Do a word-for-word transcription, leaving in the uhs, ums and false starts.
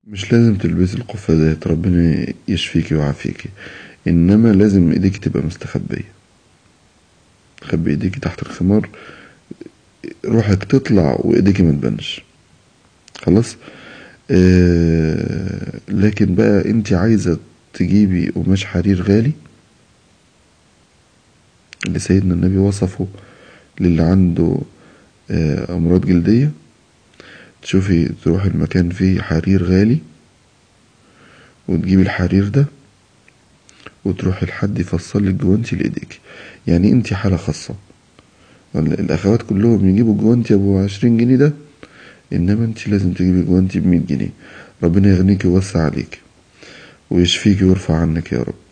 مش لازم تلبسي القفازات، ربنا يشفيكي ويعافيكي، انما لازم ايديك تبقى مستخبية. خبي ايديكي تحت الخمار، روحك تطلع وايديكي ما تبانش. خلاص. آه لكن بقى انت عايزة تجيبي قماش حرير غالي اللي سيدنا النبي وصفه للي عنده آه امراض جلدية، تشوفي تروحي المكان فيه حرير غالي وتجيبي الحرير ده وتروحي لحد يفصلك جوانتي لايديك. يعني انت حالة خاصة، الاخوات كلهم يجيبوا جوانتي ابو عشرين جنيه ده، انما انت لازم تجيبي جوانتي بمية جنيه. ربنا يغنيكي ويوسع عليك ويشفيكي ويرفع عنك يا رب.